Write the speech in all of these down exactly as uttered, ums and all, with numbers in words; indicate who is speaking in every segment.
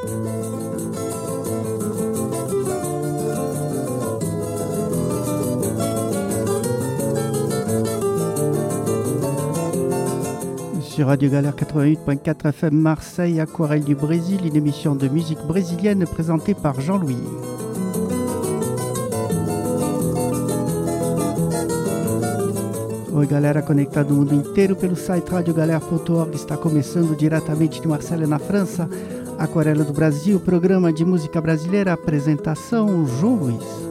Speaker 1: Sur Radio Galère quatre-vingt-huit point quatre F M Marseille, Aquarelle du Brésil, une émission de musique brésilienne présentée par Jean-Louis. Oi galera, conectado no mundo inteiro pelo site radio galera ponto org, está começando diretamente de Marselha, na França, Aquarela do Brasil, programa de música brasileira, apresentação João Luiz.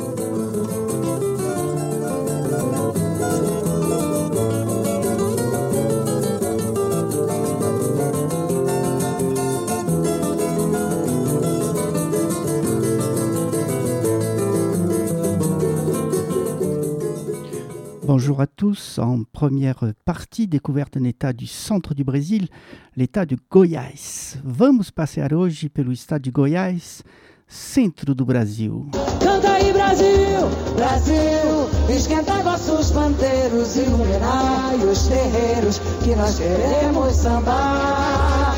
Speaker 1: Bonjour à tous. En première partie, découverte d'un état du centre du Brésil, l'état de Goiás. Vamos passear hoje pelo estado de Goiás, centro do Brasil.
Speaker 2: Canta aí, Brasil, Brasil, esquentai vossos pandeiros, iluminai os terreiros, que nós queremos sambar.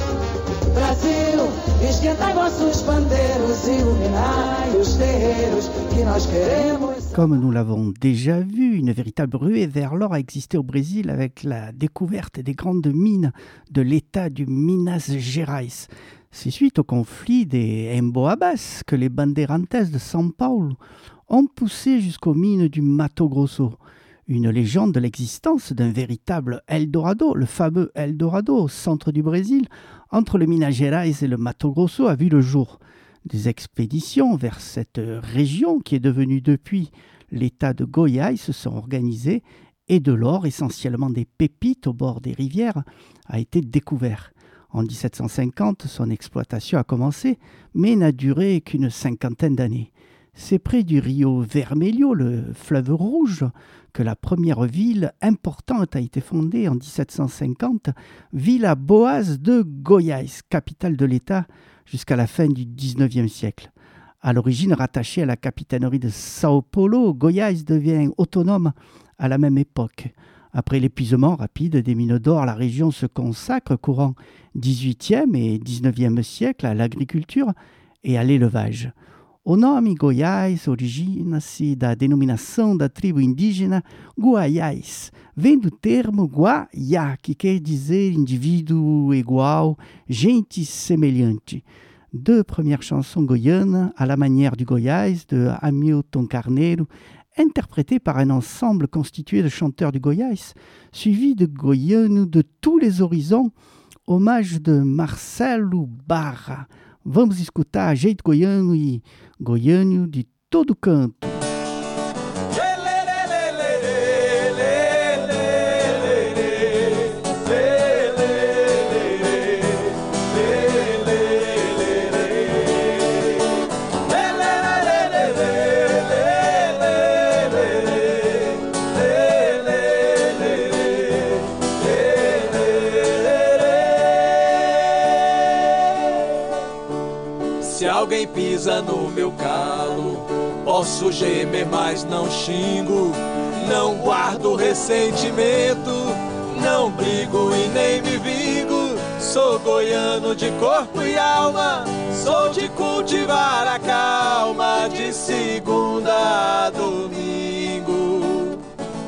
Speaker 2: Brasil, esquentai vossos pandeiros, iluminai os terreiros, que nós queremos.
Speaker 1: Comme nous l'avons déjà vu, une véritable ruée vers l'or a existé au Brésil avec la découverte des grandes mines de l'état du Minas Gerais. C'est suite au conflit des Emboabas que les bandeirantes de São Paulo ont poussé jusqu'aux mines du Mato Grosso. Une légende de l'existence d'un véritable Eldorado, le fameux Eldorado au centre du Brésil, entre le Minas Gerais et le Mato Grosso a vu le jour. Des expéditions vers cette région qui est devenue depuis l'état de Goiás se sont organisées et de l'or, essentiellement des pépites au bord des rivières, a été découvert. En dix-sept cent cinquante, son exploitation a commencé, mais n'a duré qu'une cinquantaine d'années. C'est près du Rio Vermelho, le fleuve rouge, que la première ville importante a été fondée en dix-sept cent cinquante, Vila Boas de Goiás, capitale de l'État, jusqu'à la fin du dix-neuvième siècle. À l'origine rattachée à la capitainerie de São Paulo, Goiás devient autonome à la même époque. Après l'épuisement rapide des mines d'or, la région se consacre courant dix-huitième et dix-neuvième siècle à l'agriculture et à l'élevage. O nome Goiás origina-se da denominação da tribo indígena Guaiás, vem do termo Guaiá, que quer dizer indivíduo igual, gente semelhante. Deux premières chansons goianes à la manière du Goiás de Hamilton Carneiro, interprétées par un ensemble constitué de chanteurs du Goiás, suivi de goianos de tous les horizons, hommage de Marcelo Barra. Vamos escutar jeito goiano e goiano de todo canto.
Speaker 3: Alguém pisa no meu calo, posso gemer, mas não xingo. Não guardo ressentimento, não brigo e nem me vingo. Sou goiano de corpo e alma, sou de cultivar a calma de segunda a domingo.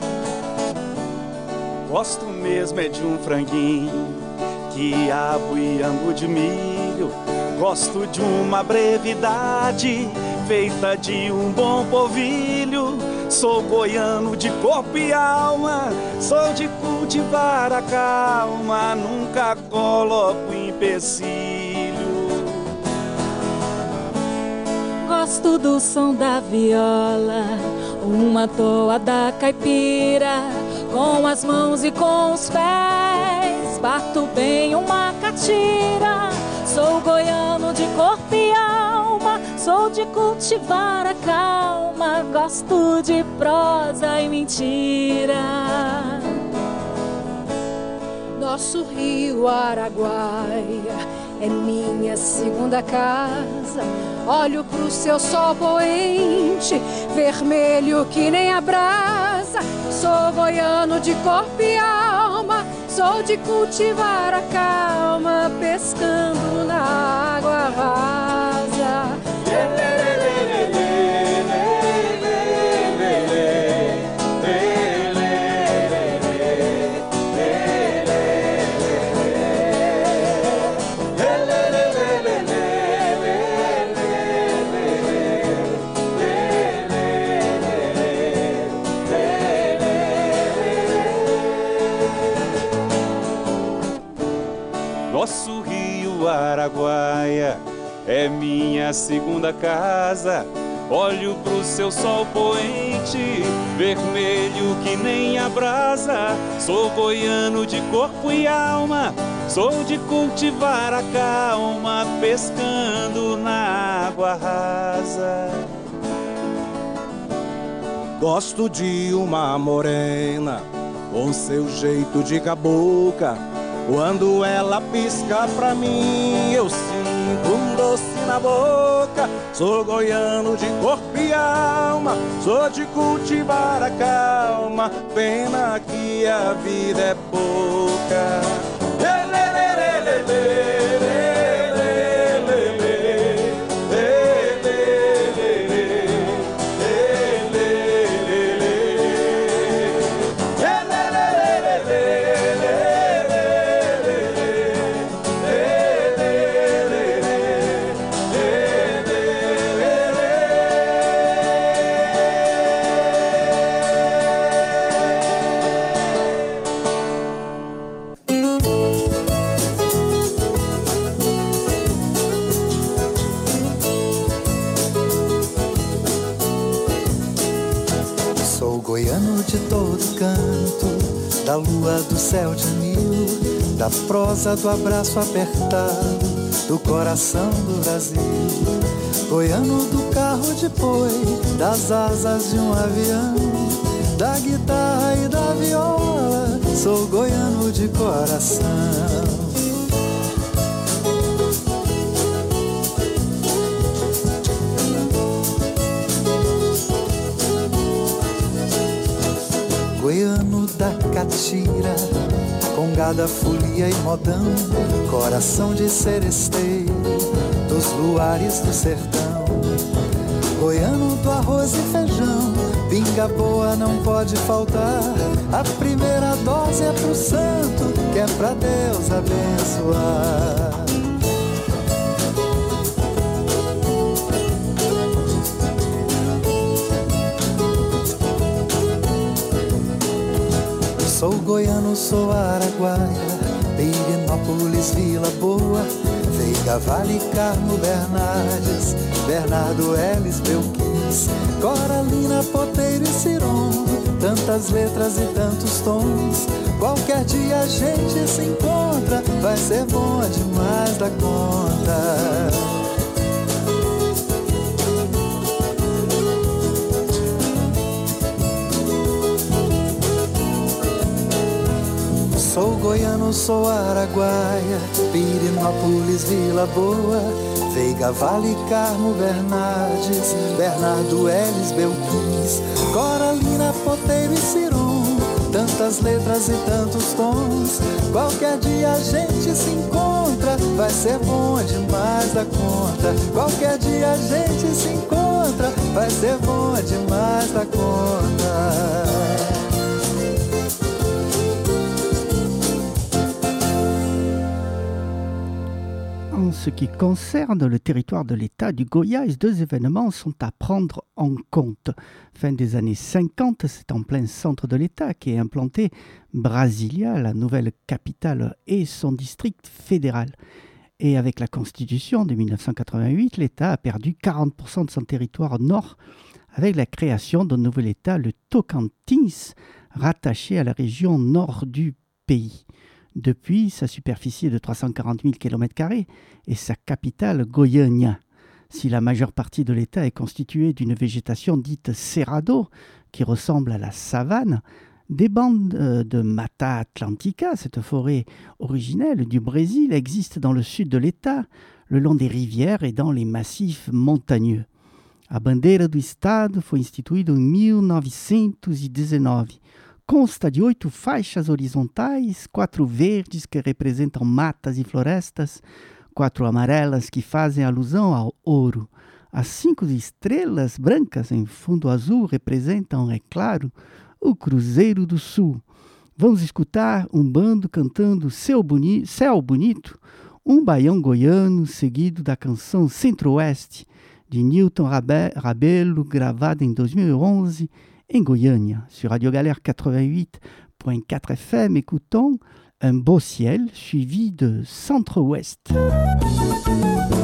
Speaker 4: Gosto mesmo é de um franguinho, quiabo e angu de milho. Gosto de uma brevidade feita de um bom povilho. Sou goiano de corpo e alma, sou de cultivar a calma, nunca coloco empecilho.
Speaker 5: Gosto do som da viola, uma toada caipira, com as mãos e com os pés, bato bem uma catira. Sou goiano de corpo e alma, sou de cultivar a calma, gosto de prosa e mentira. Nosso rio Araguaia é minha segunda casa. Olho pro seu sol poente, vermelho que nem a brasa. Sou goiano de corpo e alma, sou de cultivar a calma, pescando na água rasa.
Speaker 4: praia é minha segunda casa. Olho pro seu sol poente, vermelho que nem a brasa. Sou goiano de corpo e alma, sou de cultivar a calma, pescando na água rasa.
Speaker 3: Gosto de uma morena, com seu jeito de cabocla. Quando ela pisca pra mim, eu sinto um doce na boca. Sou goiano de corpo e alma, sou de cultivar a calma. Pena que a vida é pouca.
Speaker 6: Da lua, do céu de anil, da prosa, do abraço apertado, do coração do Brasil. Goiano do carro de boi, das asas de um avião, da guitarra e da viola, sou goiano de coração. Goiano da catira, congada, folia e modão, coração de seresteiro, dos luares do sertão. Goiano do arroz e feijão, pinga boa não pode faltar. A primeira dose é pro santo, que é pra Deus abençoar. Sou goiano, sou araguaia, Pirenópolis, Vila Boa, Veiga, Vale, Carmo, Bernardes, Bernardo, Elis, Belquis, Coralina, Poteiro e Ciron, tantas letras e tantos tons. Qualquer dia a gente se encontra, vai ser bom demais da conta. Sou goiano, sou araguaia, Pirenópolis, Vila Boa, Veiga, Vale, Carmo, Bernardes, Bernardo, Elis, Belquis, Coralina, Poteiro e Ciron, tantas letras e tantos tons. Qualquer dia a gente se encontra, vai ser bom demais da conta. Qualquer dia a gente se encontra, vai ser bom demais da conta.
Speaker 1: En ce qui concerne le territoire de l'État du Goiás, deux événements sont à prendre en compte. Fin des années cinquante, c'est en plein centre de l'État qu'est implantée Brasilia, la nouvelle capitale et son district fédéral. Et avec la Constitution de mille neuf cent quatre-vingt-huit, l'État a perdu quarante pour cent de son territoire nord avec la création d'un nouvel État, le Tocantins, rattaché à la région nord du pays. Depuis, sa superficie est de trois cent quarante mille kilomètres carrés et sa capitale, Goiânia. Si la majeure partie de l'État est constituée d'une végétation dite cerrado, qui ressemble à la savane, des bandes de Mata Atlântica, cette forêt originelle du Brésil, existent dans le sud de l'État, le long des rivières et dans les massifs montagneux. A bandeira do Estado foi instituída em mil novecentos e dezenove. Consta de oito faixas horizontais, quatro verdes que representam matas e florestas, quatro amarelas que fazem alusão ao ouro. As cinco estrelas brancas em fundo azul representam, é claro, o Cruzeiro do Sul. Vamos escutar um bando cantando Céu Boni- Céu Bonito, um baião goiano seguido da canção Centro-Oeste, de Nilton Rabe- Rabelo, gravada em dois mil e onze, en Goiânia, sur Radio Galère quatre-vingt-huit point quatre F M, écoutons Un beau ciel suivi de Centre-Ouest.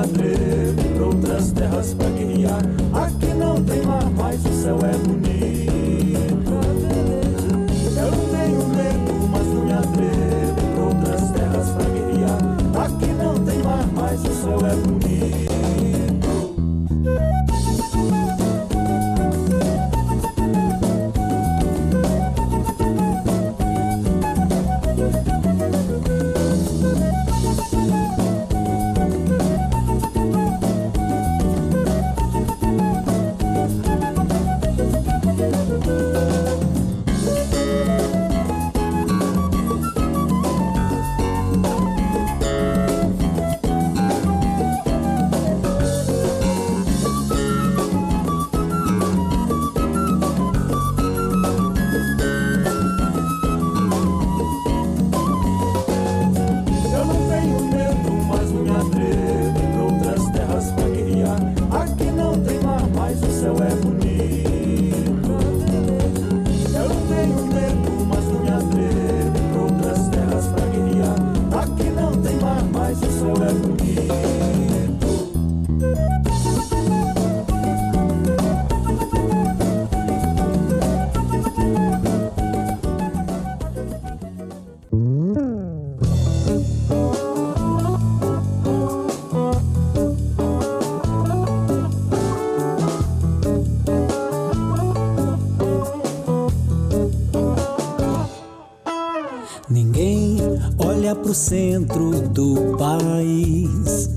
Speaker 7: atrevo pra outras terras pra guerrear. Aqui não tem mar, mas o céu é bonito. Eu não tenho medo, mas não me atrevo pra outras terras pra guerrear. Aqui não tem mar, mas o céu é bonito.
Speaker 8: Pro centro do país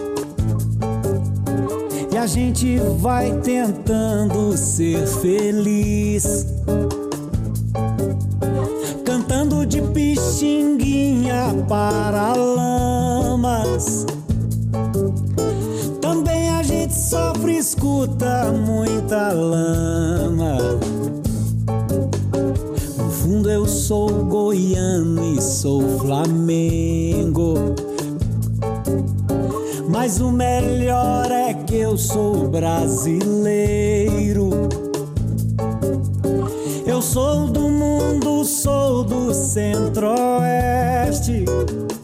Speaker 8: e a gente vai tentando ser feliz, cantando de pixinguinha para lamas. Também a gente sofre, escuta muita lama. Eu sou goiano e sou Flamengo, mas o melhor é que eu sou brasileiro. Eu sou do mundo, sou do centro-oeste,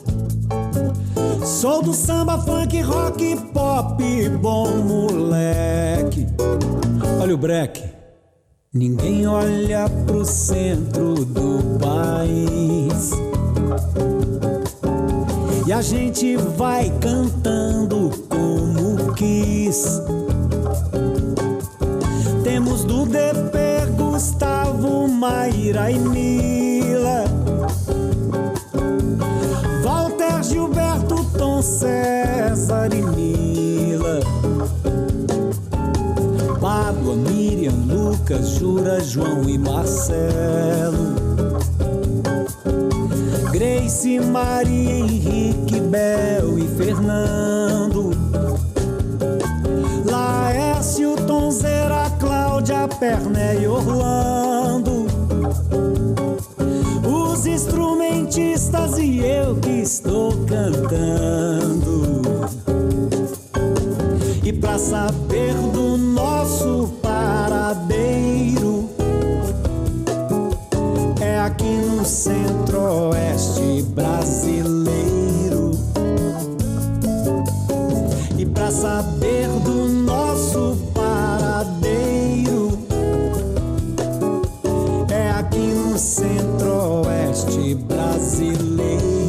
Speaker 8: sou do samba, funk, rock, pop, bom moleque. Olha o breque. Ninguém olha pro centro do país e a gente vai cantando como quis. Temos do D P, Gustavo, Maíra e Mila, Walter, Gilberto, Tom, César e Mila, Pablo, Miriam, Lucas, Jura, João e Marcelo, Grace, Maria, Henrique, Bel e Fernando, Laércio, Tonzeira, Cláudia, Perné e Orlando, os instrumentistas e eu que estou cantando. E pra saber do nosso paradeiro, é aqui no centro-oeste brasileiro. E pra saber do nosso paradeiro, é aqui no centro-oeste brasileiro.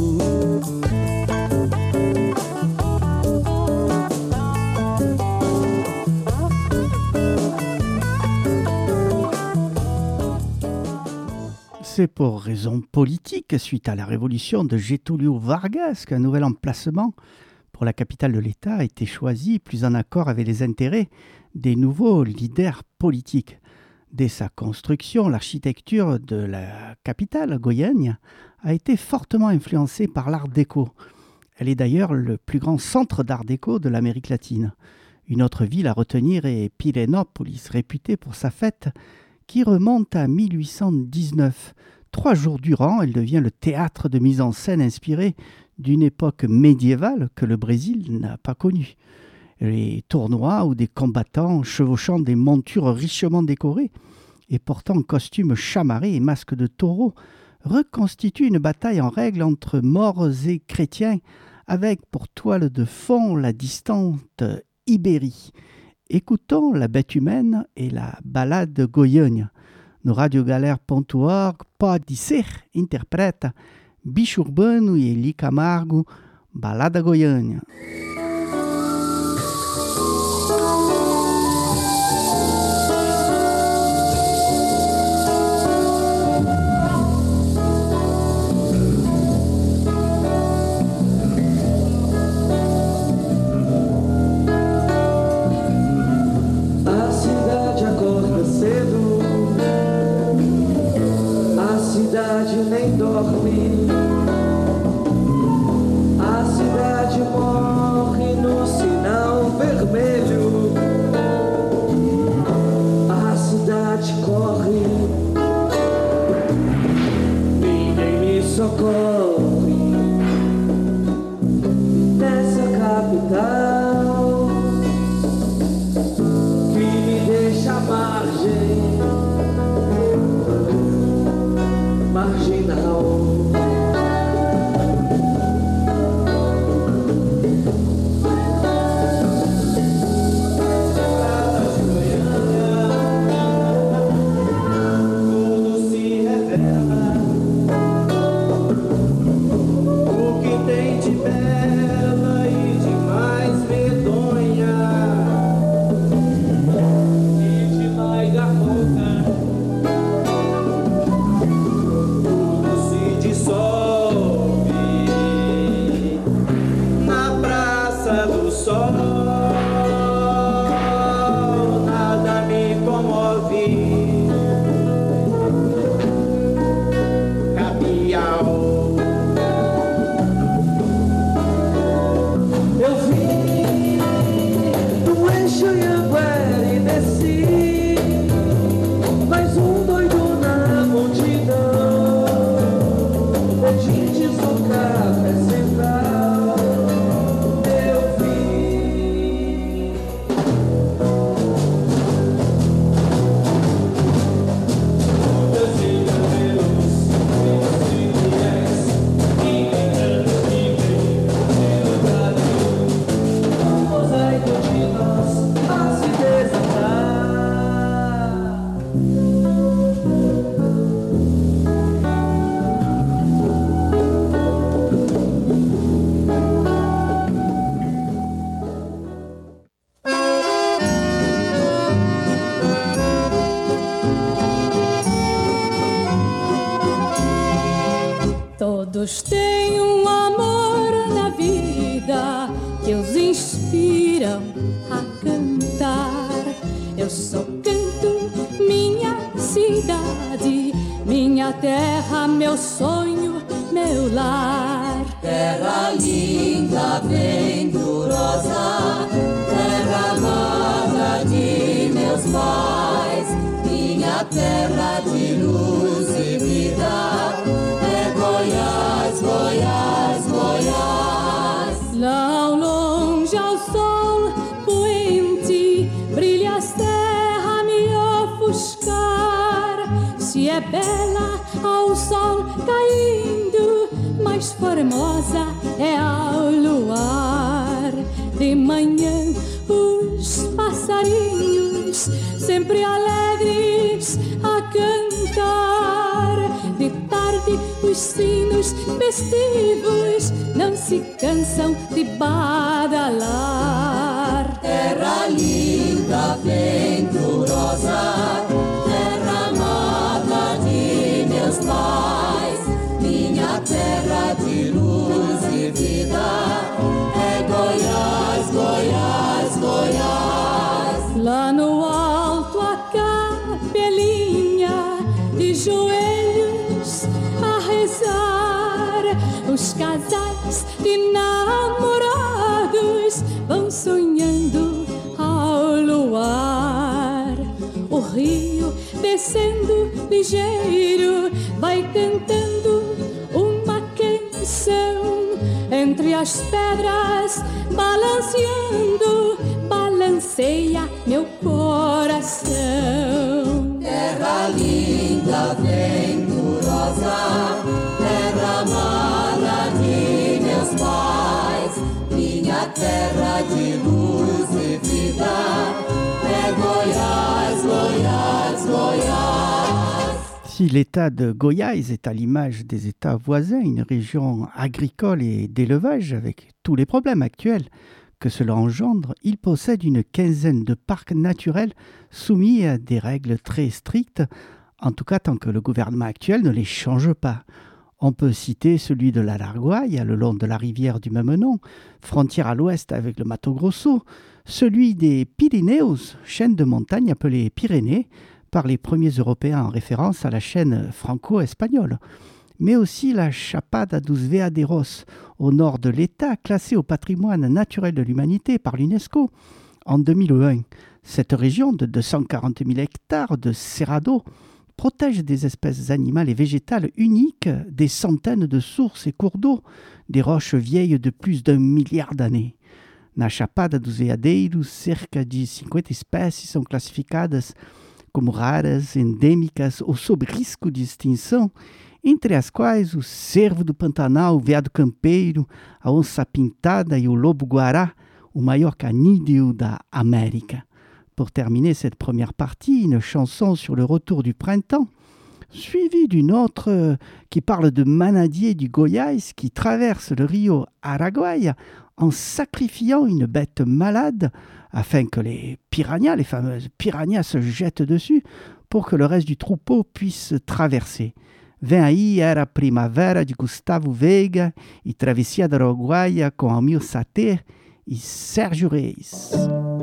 Speaker 1: C'est pour raisons politiques, suite à la révolution de Getúlio Vargas, qu'un nouvel emplacement pour la capitale de l'État a été choisi, plus en accord avec les intérêts des nouveaux leaders politiques. Dès sa construction, l'architecture de la capitale, Goiânia, a été fortement influencée par l'Art déco. Elle est d'ailleurs le plus grand centre d'Art déco de l'Amérique latine. Une autre ville à retenir est Pirenópolis, réputée pour sa fête qui remonte à mille huit cent dix-neuf. Trois jours durant, elle devient le théâtre de mise en scène inspiré d'une époque médiévale que le Brésil n'a pas connue. Les tournois où des combattants chevauchant des montures richement décorées et portant costumes chamarrés et masques de taureau reconstituent une bataille en règle entre morts et chrétiens avec pour toile de fond la distante Ibérie. Écoutons La bête humaine et la balade de Goiânia. No radiogalère ponto org pode ser interpreta Bicho Urbano e Eli Camargo, Balada Goiânia.
Speaker 2: Nem dorme, a cidade morre no sinal vermelho, a cidade corre, ninguém me socorre nessa capital que me deixa à margem marginal. Tudo se revela, o que tem de bela e de mais medonha e de mais garota. Sol, nada me comove. Capial, eu vim do eixo Anhanguera e desci, mais um doido na multidão, pedintes no café central.
Speaker 5: Todos têm um amor na vida que os inspiram a cantar. Eu só canto minha cidade, minha terra, meu sonho, meu lar.
Speaker 9: Terra linda, venturosa, terra amada de meus pais, minha terra de luz e vida. Goiás, Goiás, Goiás.
Speaker 5: Lá ao longe ao sol poente brilha a serra me ofuscar. Se é bela ao sol caindo, mais formosa é ao luar. De manhã os passarinhos sempre alegres a cantar. De tarde os sinos festivos não se cansam de badalar.
Speaker 9: Terra linda, venturosa, terra amada de meus pais, minha terra de luz e vida. É Goiás, Goiás, Goiás.
Speaker 5: Lá no alto a capelinha de joelhos a rezar, os casais de namorados vão sonhando ao luar. O rio descendo ligeiro vai cantando uma canção entre as pedras, balanceando, balanceia meu coração.
Speaker 9: Terra linda, venturosa, terra amada de meus pais, é Goiás, Goiás, Goiás.
Speaker 1: Si l'État de Goiás est à l'image des États voisins, une région agricole et d'élevage avec tous les problèmes actuels que cela engendre, il possède une quinzaine de parcs naturels soumis à des règles très strictes, en tout cas tant que le gouvernement actuel ne les change pas. On peut citer celui de l'Araguaia, le long de la rivière du même nom, frontière à l'ouest avec le Mato Grosso, celui des Pyrénéos, chaîne de montagnes appelée Pyrénées par les premiers Européens en référence à la chaîne franco-espagnole, mais aussi la Chapada dos Veadeiros, au nord de l'État, classée au patrimoine naturel de l'humanité par l'UNESCO en deux mille un. Cette région de deux cent quarante mille hectares de cerrado protège des espèces animales et végétales uniques, des centaines de sources et cours d'eau, des roches vieilles de plus d'un milliard d'années. Na Chapada dos Veadeiros, cerca de cinquenta espécies são classificadas como raras, endêmicas ou sob risco de extinção, entre as quais o cervo do Pantanal, o veado campeiro, a onça-pintada e o lobo-guará, o maior canídeo da América. Pour terminer cette première partie, une chanson sur le retour du printemps, suivie d'une autre qui parle de manadier du Goiás qui traverse le rio Araguaia en sacrifiant une bête malade afin que les piranhas, les fameuses piranhas, se jettent dessus pour que le reste du troupeau puisse traverser. Vem aí era a primavera de Gustavo Veiga e Travessia da Araguaia com Almir Sater e Sérgio Reis.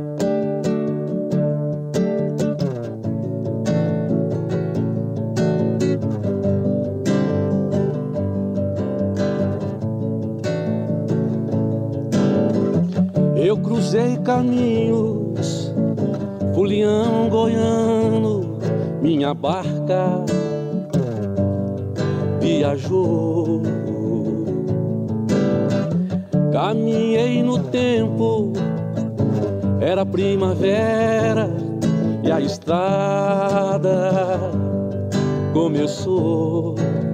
Speaker 4: Eu cruzei caminhos, folião goiano, minha barca viajou. Caminhei no tempo, era primavera e a estrada começou.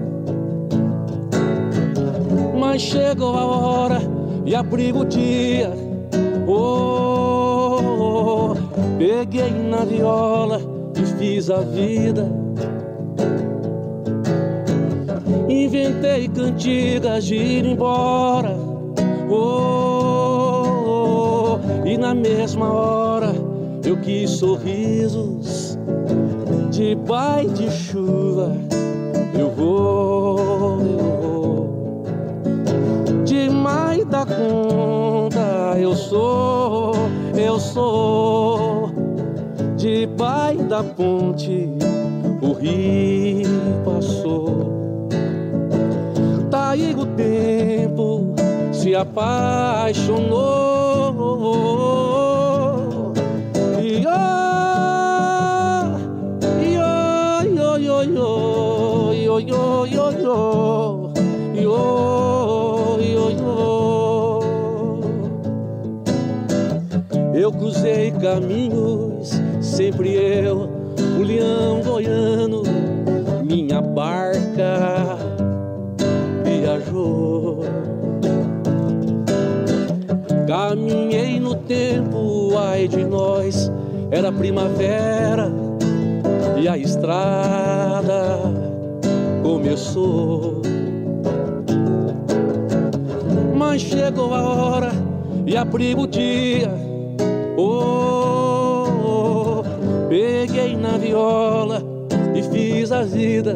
Speaker 4: Mas chegou a hora e abrigo o dia. Oh, oh, oh, peguei na viola e fiz a vida. Inventei cantigas de ir embora. Oh, oh, oh, e na mesma hora eu quis sorrisos de pai de chuva. Eu vou, eu vou demais da conta. Eu sou, eu sou de pai da ponte. O rio passou. Daí o tempo se apaixonou. E oh, e oh, yo, yo, yo, yo, yo, yo, yo, yo, yo. Eu cruzei caminhos, sempre eu, o leão goiano, minha barca viajou. Caminhei no tempo, ai de nós, era primavera e a estrada começou. Mas chegou a hora e abriu o dia. Oh, oh, oh, peguei na viola e fiz a vida.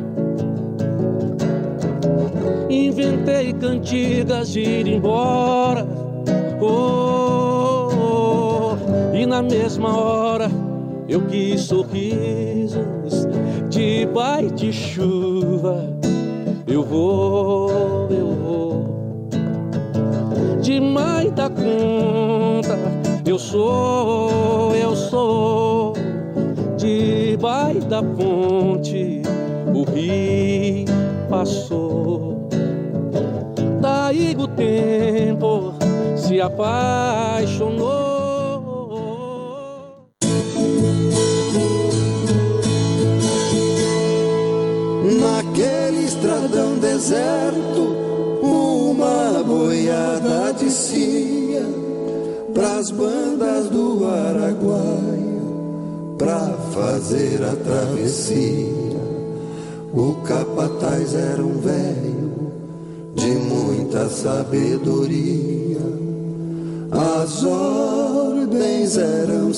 Speaker 4: Inventei cantigas de ir embora. Oh, oh, oh, e na mesma hora eu quis sorrisos de pai de chuva. Eu vou, eu vou demais da conta. Eu sou, eu sou debaixo da ponte. O rio passou. Daí o tempo se apaixonou.
Speaker 6: Naquele estradão deserto, uma boiada descia pras bandas do Araguaia, pra fazer a travessia. O capataz era um velho de muita sabedoria. As ordens eram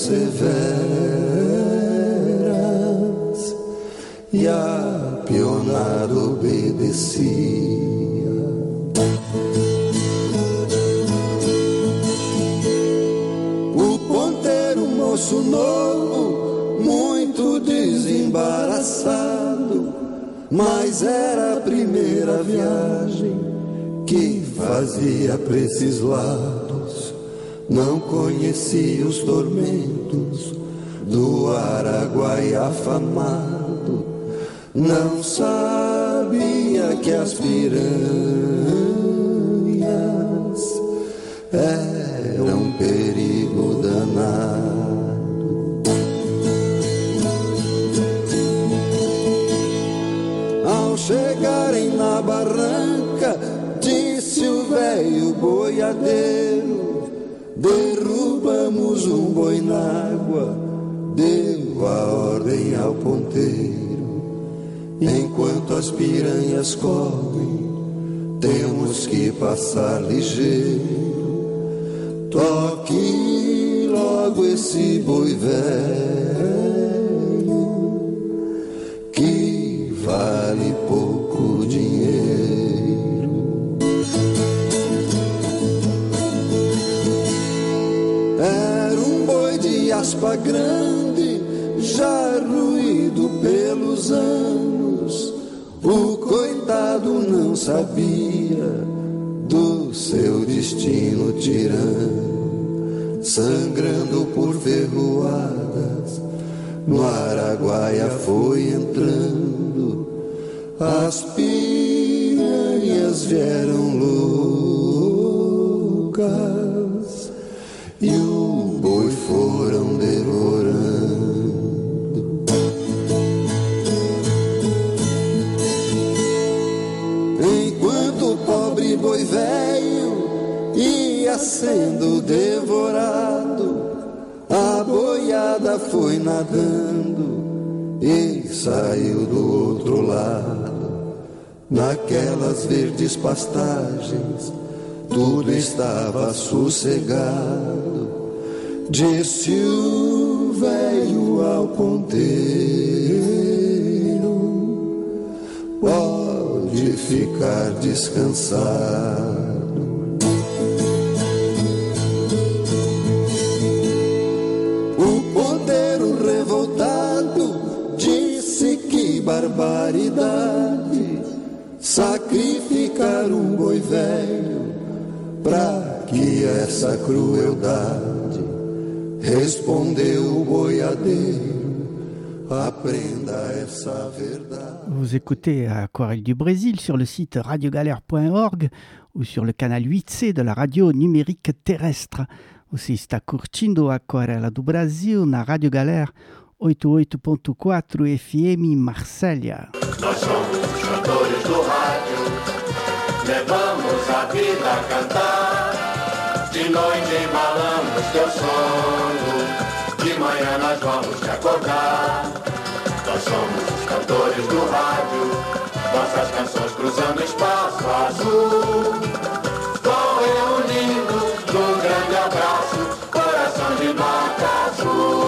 Speaker 6: severas e a pionada obedecia. O ponteiro, moço novo, muito desembaraçado, mas era a primeira viagem que fazia pra esses lados. Não conhecia os tormentos do Araguaia afamado, não sabia que as piranhas eram um perigo danado. Ao chegarem na barranca, disse o velho boiadeiro: derrubamos um boi na água. Deu a ordem ao ponteiro: enquanto as piranhas correm, temos que passar ligeiro. Toque logo esse boi velho, que vale pouco dinheiro. Era um boi de aspa grande, já ruído pelos anos. O coitado não sabia do seu destino tirano, sangrando por ferroadas, no Araguaia foi entrando. As piranhas vieram loucas e o boi foram devorando. Enquanto o pobre boi velho ia sendo devorado, a boiada foi nadando e saiu do outro lado. Naquelas verdes pastagens tudo estava sossegado. Disse o velho ao ponteiro: pode ficar descansado. O ponteiro revoltado disse: que barbaridade, sacrificar um boi velho, pra que essa crueldade? Respondeu o boiadeiro: aprenda essa verdade.
Speaker 1: Vous écoutez Aquarelle du Brésil sur le site radiogalère point org ou sur le canal huit C de la radio numérique terrestre. Você está curtindo Aquarela do Brasil na Rádio Galera oitenta e oito ponto quatro F M Marsella.
Speaker 10: Nós somos os cantores do rádio, levamos a vida a cantar. De noite embalamos teu sono, de manhã nós vamos te acordar. Nós somos os cantores do rádio, nossas canções cruzando espaço azul. Vão reunindo num grande abraço, coração de nota azul.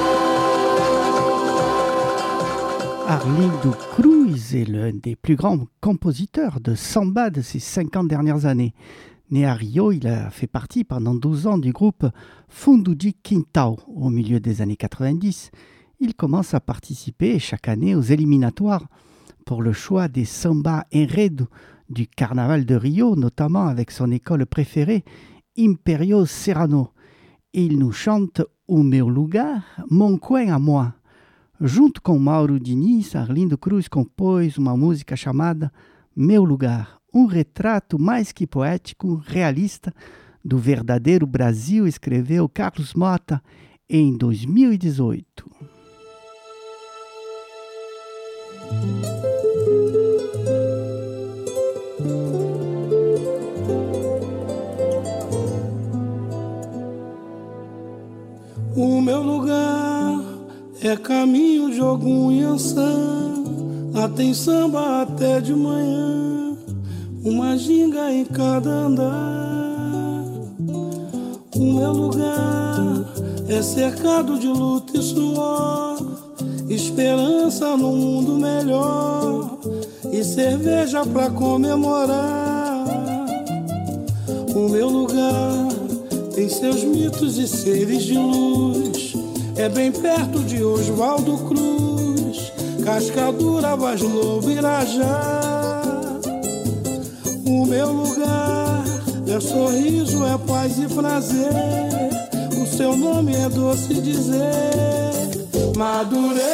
Speaker 1: Arlindo Cruz est l'un des plus grands compositeurs de samba de ces cinquante dernières années. Né à Rio, il a fait partie pendant douze ans du groupe Fundo de Quintal. Au milieu des années quatre-vingt-dix, il commence à participer chaque année aux éliminatoires pour le choix des samba enredo du Carnaval de Rio, notamment avec son école préférée, Império Serrano. Il nous chante O meu lugar, mon coin à moi. Junto com Mauro Diniz, Arlindo Cruz compôs uma música chamada Meu Lugar, um retrato mais que poético, realista, do verdadeiro Brasil, escreveu Carlos Mota em dois mil e dezoito.
Speaker 11: é caminho de algum Iansã. Lá tem samba até de manhã, uma ginga em cada andar. O meu lugar é cercado de luta e suor, esperança num mundo melhor e cerveja pra comemorar. O meu lugar tem seus mitos e seres de luz, é bem perto de Oswaldo Cruz, Cascadura, Vaz Lobo, Irajá. O meu lugar é sorriso, é paz e prazer, o seu nome é doce dizer, Madureira.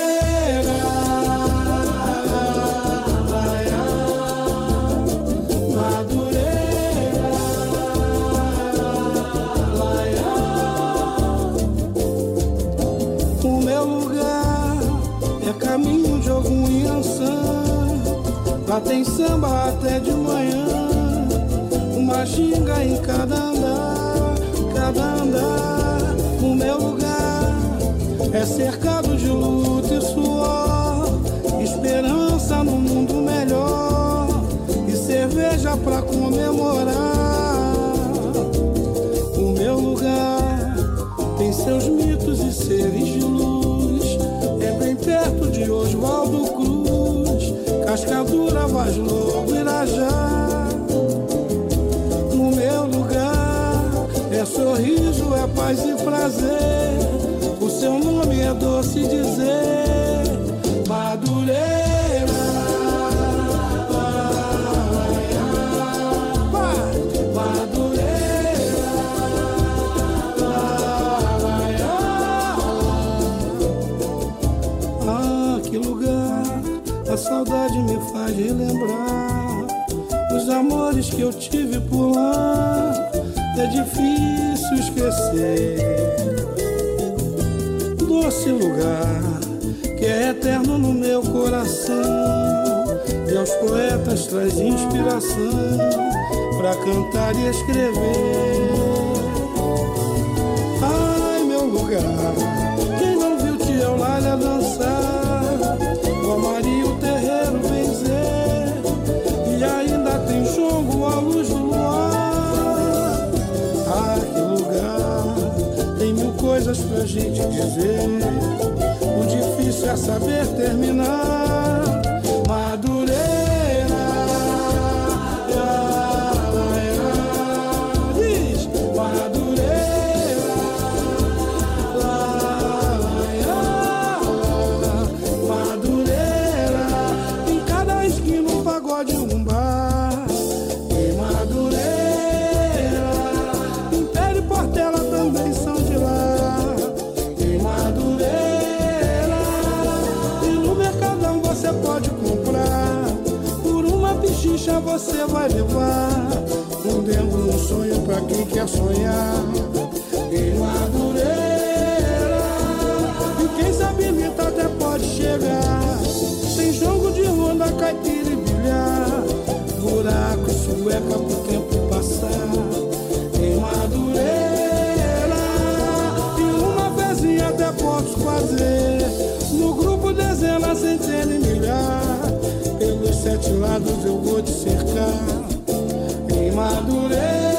Speaker 11: Caminho de algum Iansã, lá tem samba até de manhã, uma ginga em cada andar, cada andar. O meu lugar é cercado de luta e suor, esperança no mundo melhor e cerveja pra comemorar. O meu lugar tem seus mitos e seres de luz, bem perto de Oswaldo Cruz, Cascadura, Vaz Lobo, Irajá. No meu lugar é sorriso, é paz e prazer, o seu nome é doce dizer, Madureira. A saudade me faz relembrar os amores que eu tive por lá. É difícil esquecer doce lugar que é eterno no meu coração, e aos poetas traz inspiração pra cantar e escrever. Ai, meu lugar, quem não viu Tia Eulália dançar, o Maria o terreiro benzer, e ainda tem jongo à luz do luar. Ah, que lugar, tem mil coisas pra gente dizer, o difícil é saber terminar. Madureira, diz Madureira, Madureira, em cada esquina um pagode, um bar. Em Madureira, Império e Portela também são de lá. Em Madureira, e no Mercadão você pode comprar, por uma pichicha você vai levar um dengo, um sonho pra quem quer sonhar. Em Madureira, e quem sabe imitar até pode chegar. Tem jogo de ronda, caipira e bilhar, buraco, sueca pro tempo passar. Em Madureira, e uma vezinha até posso fazer, no grupo dezenas, centenas e milhar, pelos sete lados eu vou te cercar. Em Madureira,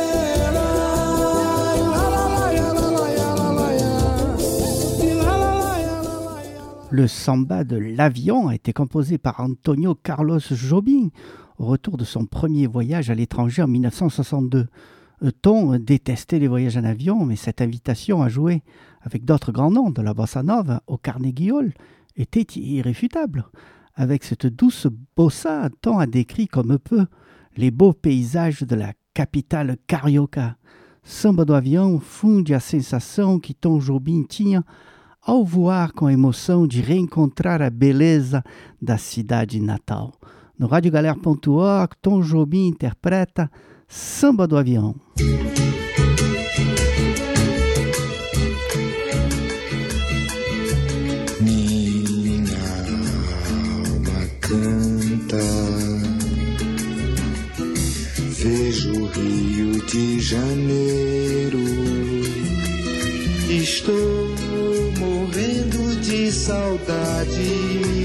Speaker 1: Le samba de l'avion a été composé par Antonio Carlos Jobim au retour de son premier voyage à l'étranger en mille neuf cent soixante-deux. Tom détestait les voyages en avion, mais cette invitation à jouer avec d'autres grands noms de la bossa nova au Carnegie Hall était irréfutable. Avec cette douce bossa, Tom a décrit comme peu les beaux paysages de la capitale carioca. Samba do avião funde a sensação que Tom Jobim tinha ao voar com a emoção de reencontrar a beleza da cidade natal. No rádio galera ponto org, Tom Jobim interpreta Samba do Avião.
Speaker 12: Minha alma canta, vejo o Rio de Janeiro, estou morrendo de saudade.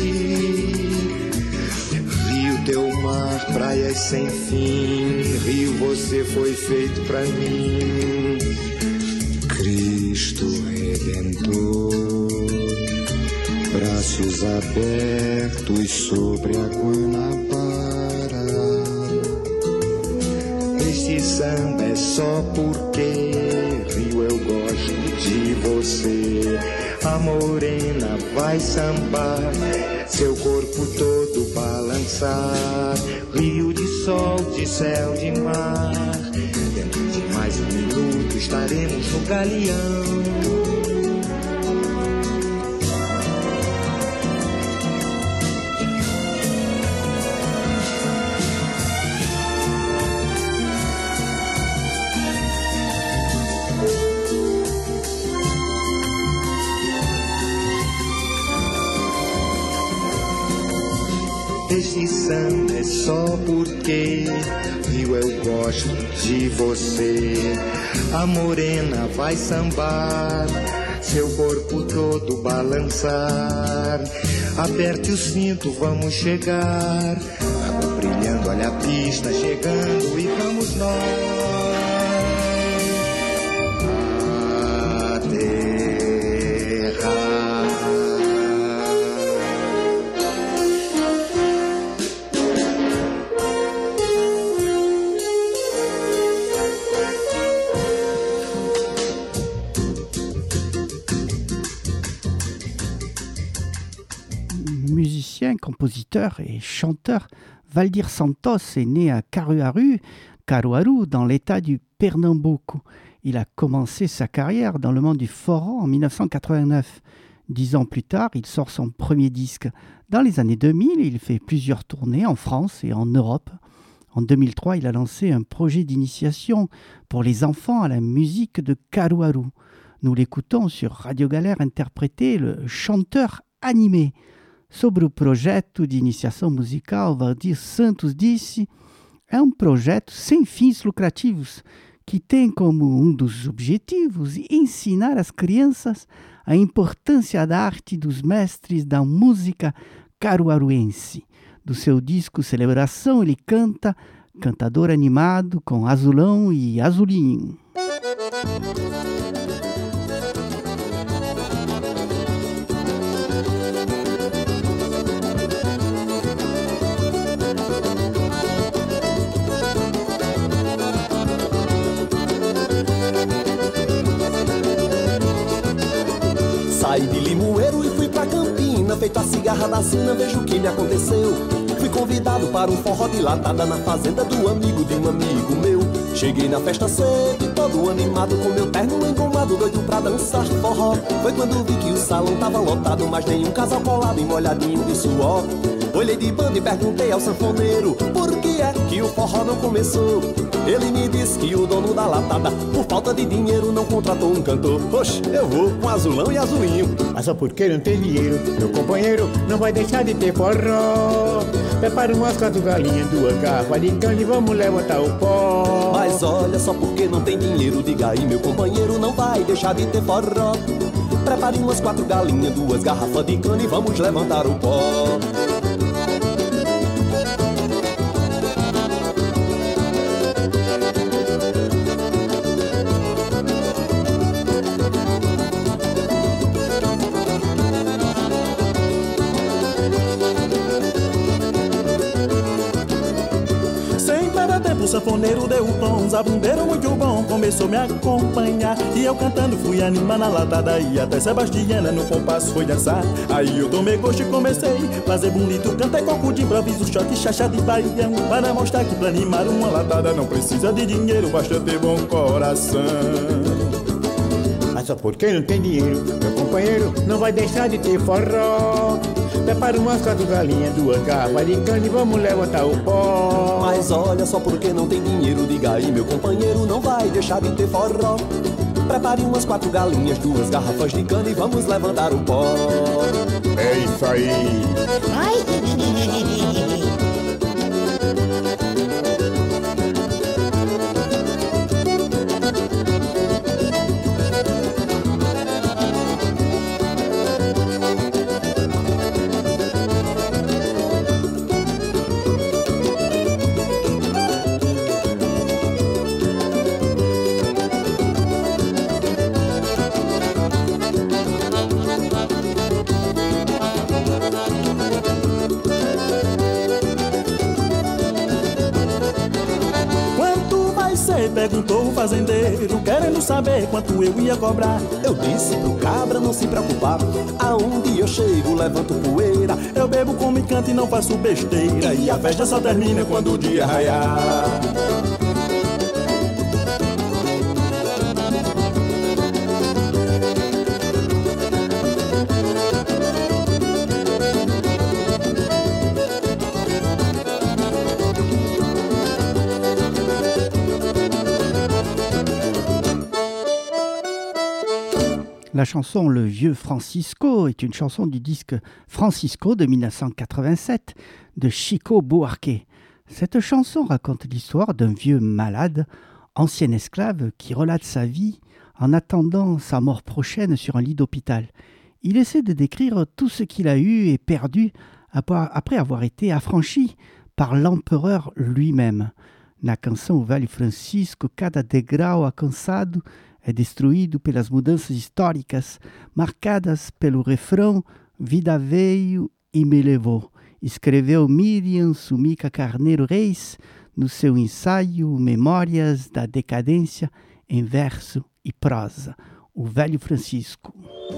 Speaker 12: Rio, teu mar, praias sem fim. Rio, você foi feito pra mim. Cristo Redentor, braços abertos sobre a Guanabara. Este samba é só porque, Rio, eu gosto de você. A morena vai sambar, seu corpo todo balançar. Rio de sol, de céu, de mar. Dentro de mais um minuto estaremos no galeão. Este samba é só porque, Rio, eu gosto de você. A morena vai sambar, seu corpo todo balançar. Aperte o cinto, vamos chegar. Água brilhando, olha a pista chegando e vamos nós. A terra.
Speaker 1: Musicien, compositeur et chanteur, Valdir Santos est né à Caruaru, Caruaru, dans l'état du Pernambuco. Il a commencé sa carrière dans le monde du forró en mille neuf cent quatre-vingt-neuf. Dix ans plus tard, il sort son premier disque. Dans les années deux mille, il fait plusieurs tournées en France et en Europe. En deux mille trois, il a lancé un projet d'initiation pour les enfants à la musique de Caruaru. Nous l'écoutons sur Radio Galère interpréter le chanteur animé. Sobre o projeto de iniciação musical, Valdir Santos disse: é um projeto sem fins lucrativos, que tem como um dos objetivos ensinar às crianças a importância da arte dos mestres da música caruaruense. Do seu disco Celebração, ele canta Cantador Animado com Azulão e Azulinho.
Speaker 13: Saí de Limoeiro e fui pra Campina, feito a cigarra da sina, vejo o que me aconteceu. Fui convidado para um forró de latada na fazenda do amigo de um amigo meu. Cheguei na festa cedo, todo animado, com meu terno engomado, doido pra dançar forró. Foi quando vi que o salão tava lotado, mas nenhum casal colado e molhadinho de suor. Olhei de banda e perguntei ao sanfoneiro por que é que o forró não começou. Ele me disse que o dono da latada, por falta de dinheiro, não contratou um cantor. Oxe, eu vou com Azulão e Azulinho.
Speaker 14: Mas só porque não tem dinheiro, meu companheiro não vai deixar de ter forró. Prepara umas quatro galinhas, duas garrafas de cana e vamos levantar o pó.
Speaker 13: Mas olha, só porque não tem dinheiro, diga aí, meu companheiro não vai deixar de ter forró. Prepare umas quatro galinhas, duas garrafas de cana e vamos levantar o pó.
Speaker 15: O sanfoneiro deu o tom, um zabumbeiro muito bom começou a me acompanhar. E eu cantando fui animar na latada, e até Sebastiana no compasso foi dançar. Aí eu tomei gosto e comecei a fazer bonito, cantei coco de improviso, choque, chachá de baião, para mostrar que pra animar uma latada não precisa de dinheiro, basta ter bom coração.
Speaker 14: Mas só porque não tem dinheiro, meu companheiro não vai deixar de ter forró. Prepara umas quatro galinhas, duas garrafas de cana e vamos levantar o pó.
Speaker 13: Mas olha, só porque não tem dinheiro, diga aí, meu companheiro não vai deixar de ter forró. Prepare umas quatro galinhas, duas garrafas de cana e vamos levantar o pó.
Speaker 14: É isso aí. Ai.
Speaker 15: perguntou o fazendeiro, querendo saber quanto eu ia cobrar.
Speaker 13: Eu disse pro cabra não se preocupar, aonde eu chego levanto poeira.
Speaker 15: Eu bebo, como e canto e não faço besteira, e a festa só termina quando o dia raiar.
Speaker 1: La chanson Le Vieux Francisco est une chanson du disque Francisco de mille neuf cent quatre-vingt-sept de Chico Buarque. Cette chanson raconte l'histoire d'un vieux malade, ancien esclave, qui relate sa vie en attendant sa mort prochaine sur un lit d'hôpital. Il essaie de décrire tout ce qu'il a eu et perdu après avoir été affranchi par l'empereur lui-même. Na canção Velho Francisco, cada degrau alcançado é destruído pelas mudanças históricas, marcadas pelo refrão Vida veio e me levou. Escreveu Miriam Sumica Carneiro Reis no seu ensaio Memórias da Decadência em verso e prosa. O Velho Francisco.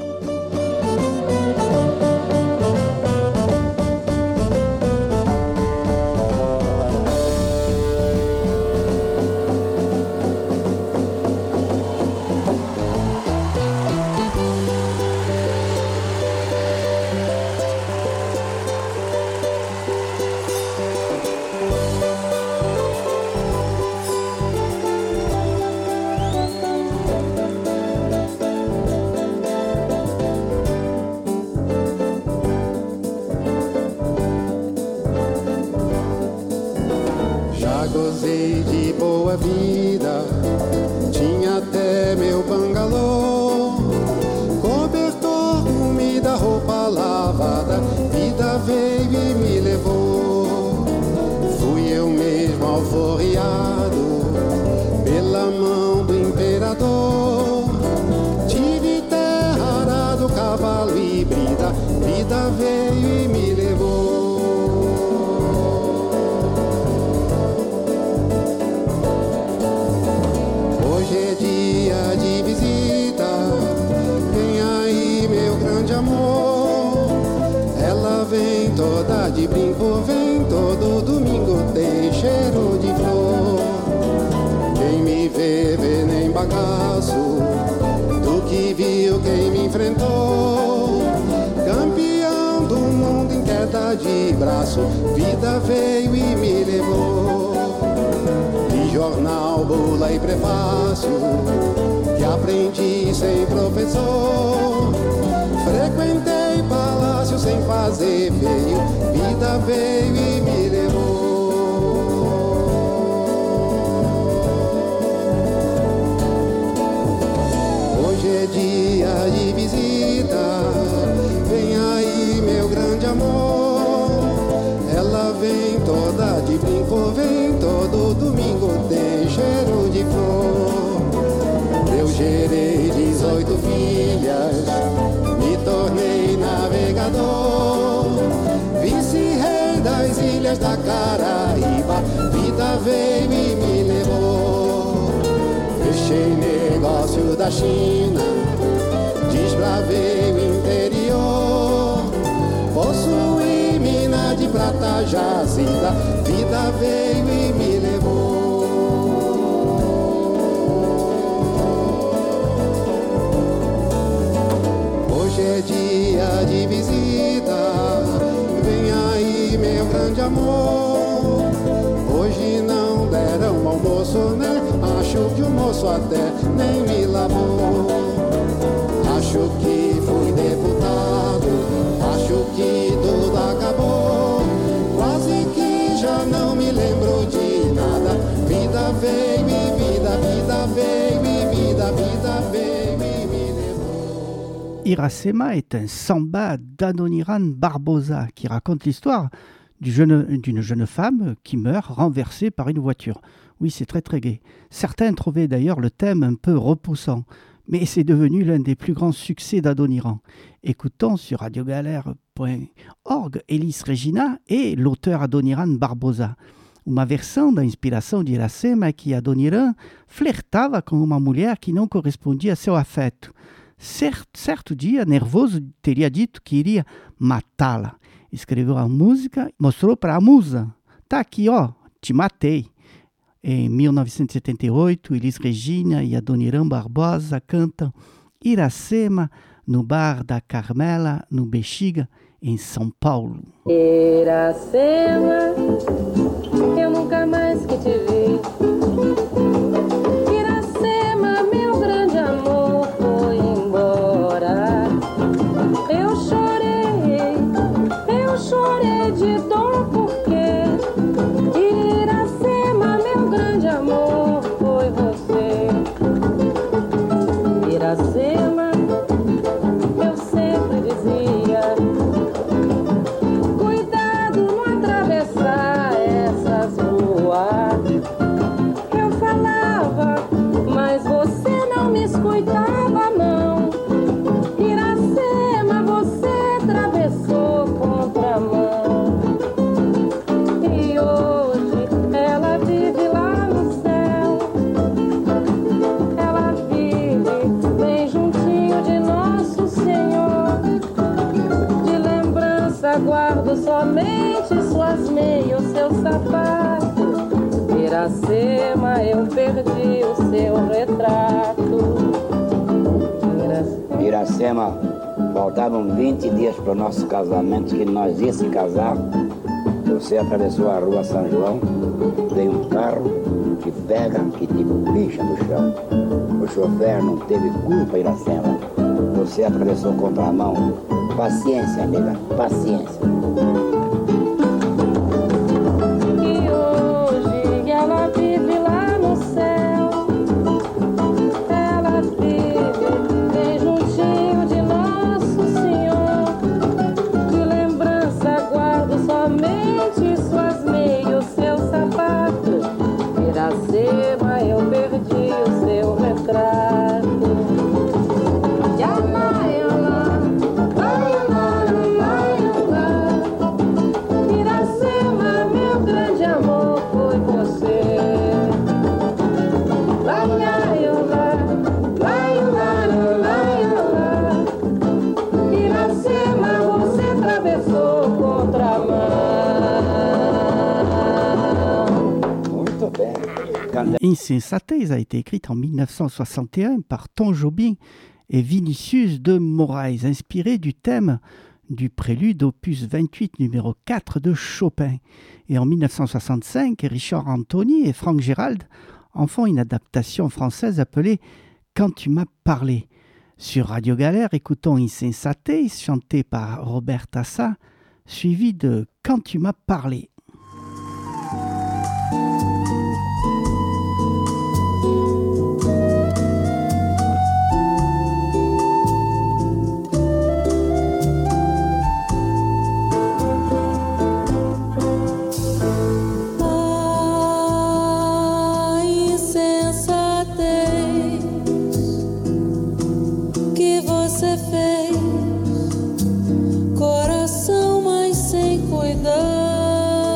Speaker 16: Gozei de boa vida, tinha até meu bangalô, cobertor, comida, roupa lavada, vida veio e me levou. Fui eu mesmo alforriado pela mão do imperador, tive terra arado, cavalo e brida, vida veio e me levou. Hoje é dia de visita, vem aí meu grande amor. Ela vem toda de brinco, vem todo domingo, tem cheiro de flor. Quem me vê, vê nem bagaço, do que viu quem me enfrentou. Campeão do mundo em queda de braço, vida veio e me levou. Jornal, bula e prefácio, que aprendi sem professor. Frequentei palácio sem fazer feio, vida veio e me levou. Hoje é dia de visita, vem aí meu grande amor. Ela vem toda de brinco, vem todo domingo, tem cheiro de flor. Eu gerei dezoito filhas, me tornei navegador, vice-rei das ilhas da Caraíba, vida veio e me levou. Fechei negócio da China, desbravei o interior, possuí mina de prata jazida, vida veio e me levou. Hoje é dia de visita, vem aí meu grande amor. Hoje não deram almoço, né? Acho que o moço até nem me lavou. Acho que fui deputado, acho que tudo acabou. Quase que já não me lembro de nada. Vida veio e vida, vida veio e vida, vida veio e me levou.
Speaker 1: Iracema est un samba d'Adoniran Barbosa qui raconte l'histoire du jeune, d'une jeune femme qui meurt renversée par une voiture. Oui, c'est très très gai. Certains trouvaient d'ailleurs le thème un peu repoussant, mais c'est devenu l'un des plus grands succès d'Adoniran. Écoutons sur radiogalère point org Elis Regina et l'auteur Adoniran Barbosa. Uma versão da inspiração de Iracema é que Adoniran flertava com uma mulher que não correspondia a seu afeto. Certo, certo dia, nervoso, teria dito que iria matá-la. Escreveu a música, mostrou para a musa. Tá aqui, ó, te matei. Em mil novecentos e setenta e oito, Elis Regina e Adoniran Barbosa cantam Iracema no bar da Carmela, no Bexiga, em São Paulo.
Speaker 17: Iracema, eu nunca mais que te vi. Iracema, meu grande amor, foi embora. Eu chorei, eu chorei de dor porque Iracema, meu grande amor, foi você. Iracema, eu sempre dizia, cuidado não atravessar essas ruas. Eu falava, mas você não me escutava não. Iracema, você atravessou contramão. E hoje ela vive lá no céu. Ela vive bem juntinho de Nosso Senhor. De lembrança guardo somente suas meias, seu sapato. Iracema, eu perdi o seu retrato. Iracema,
Speaker 18: Iracema, faltavam vinte dias para o nosso casamento, que nós ia se casar. Você atravessou a rua São João, veio um carro que pega, que tipo picha no chão. O chofer não teve culpa, Iracema. Você atravessou contramão. Paciência, amiga, paciência.
Speaker 17: E hoje ela vive lá no céu. Ela vive bem juntinho de Nosso Senhor. De lembrança guardo somente suas meias, seu sapato. Iracema, eu perdi o seu retrato. Iracema, meu grande amor, foi você. Iracema, você atravessou contramão.
Speaker 18: Muito bem.
Speaker 1: Insensatez a été écrite en mille neuf cent soixante et un par Tom Jobim et Vinicius de Moraes, inspiré du thème du prélude opus vingt-huit numéro quatre de Chopin. Et en mille neuf cent soixante-cinq, Richard Anthony et Frank Gérald en font une adaptation française appelée « Quand tu m'as parlé ». Sur Radio Galère, écoutons Insensatez, chanté par Robert Tassa, suivi de « Quand tu m'as parlé ».
Speaker 19: Fez, coração, mas sem cuidar.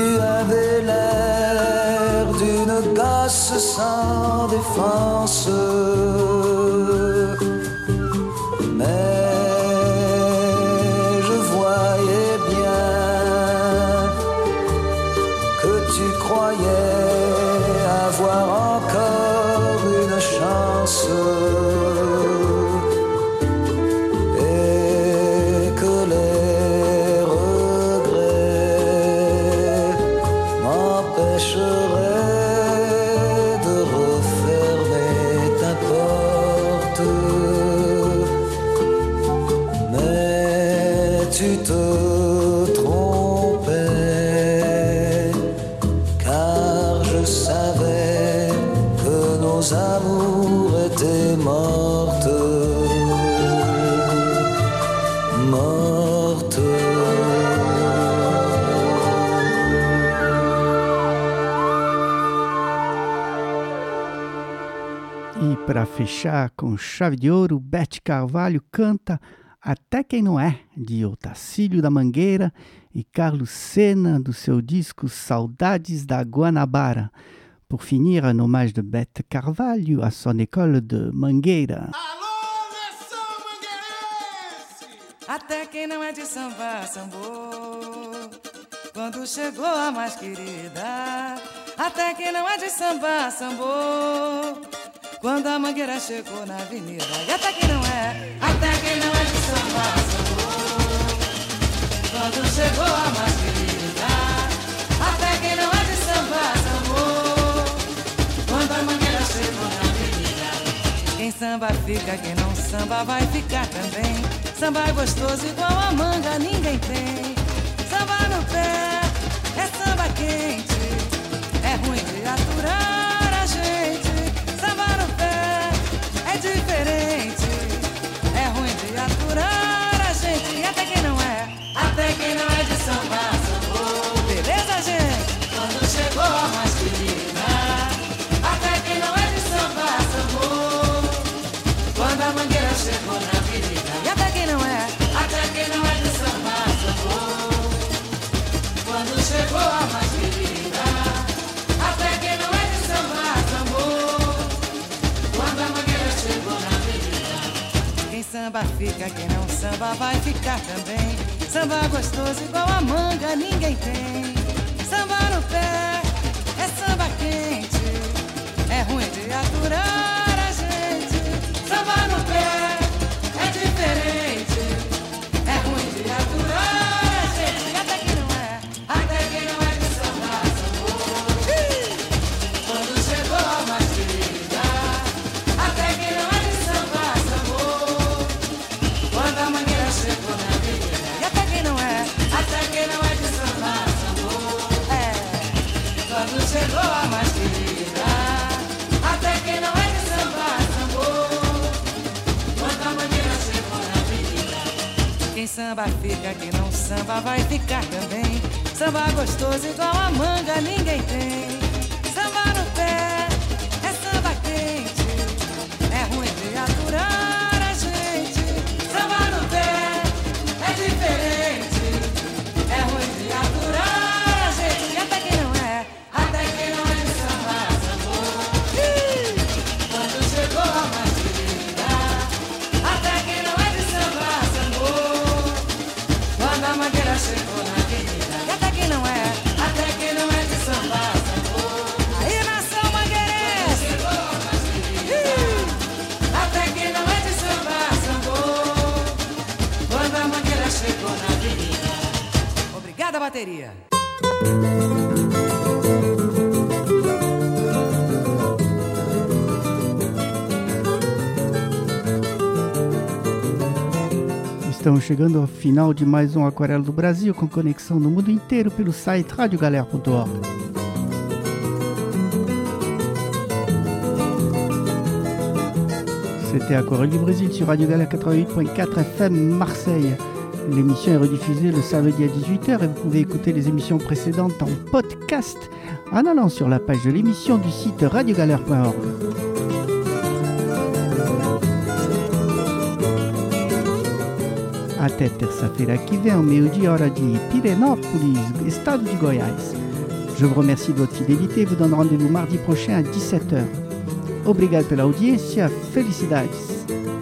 Speaker 6: avais l'air d'une gosse sans défense. Mais je voyais bien que tu croyais avoir encore une chance.
Speaker 1: Para fechar com chave de ouro, Bete Carvalho canta Até Quem Não É, de Otacílio da Mangueira e Carlos Sena, do seu disco Saudades da Guanabara. Pour finir, un hommage de Bete Carvalho à son école de Mangueira.
Speaker 19: Até quem não é de samba, sambou, quando chegou a mais querida. Até quem não é de samba, sambou, quando a Mangueira chegou na avenida. E até quem não é, até quem não é de samba, sambou, quando chegou a mais querida. Até quem não é de samba, sambou, quando a Mangueira chegou na avenida. Quem samba fica, quem não samba vai ficar também. Samba é gostoso igual a manga, ninguém tem. Samba no pé, é samba quente, é ruim de aturar a gente. Samba no pé, é diferente, é ruim de aturar a gente. E até quem não é, até quem não é de samba, sambou. Beleza, gente? Quando chegou a mais querida. Até quem não é de samba, sambou, quando a Mangueira chegou na avenida. E até quem não é, até quem não é de samba, sambou, quando chegou a mais querida. Até quem não é de samba, sambou, quando a Mangueira chegou na avenida. Quem samba fica, quem não samba vai ficar também. Samba gostoso igual a manga, ninguém tem. Samba no pé, é samba quente, é ruim de aturar a gente. Samba no pé, é diferente, é ruim de aturar a gente. E até quem não é, até quem não é de samba, sambou, quando chegou a mais querida. Até quem não é de samba, sambou, quando a Mangueira chegou na avenida. E até quem não é, até quem não é de samba, sambou, é, quando chegou a mais querida. Até quem não é de samba, sambou, quando a Mangueira chegou na avenida. Quem samba fica, quem não samba vai ficar também. Samba gostoso igual a manga, ninguém tem. Samba no pé, é samba quente, é ruim de aturar a gente. Samba no pé, é diferente, é ruim de aturar a gente. E até quem não é, até quem não é de samba, sambou, quando chegou a mais querida. Até quem não é de samba, sambou, quando a Mangueira chegou na avenida. E até quem não é, até quem não é de samba, sambou. Aí nação mangueirense, chegou a mais querida. Até quem não é de samba, sambou, quando a Mangueira chegou na avenida. Obrigada, bateria.
Speaker 1: Estamos chegando ao final de mais um Aquarela do Brasil, com conexão no mundo inteiro pelo site radio galère ponto org. C'était Aquarelle du Brésil sur Radio Galère quatre-vingt-huit point quatre F M Marseille. L'émission est rediffusée le samedi à dix-huit heures et vous pouvez écouter les émissions précédentes en podcast en allant sur la page de l'émission du site radio galère point org. Até terça-feira que vem, ao meio-dia, hora de Pirenópolis, estado de Goiás. Je vous remercie de votre fidélité et vous donne rendez-vous mardi prochain à dix-sept heures. Obrigado pela audiência, felicidades.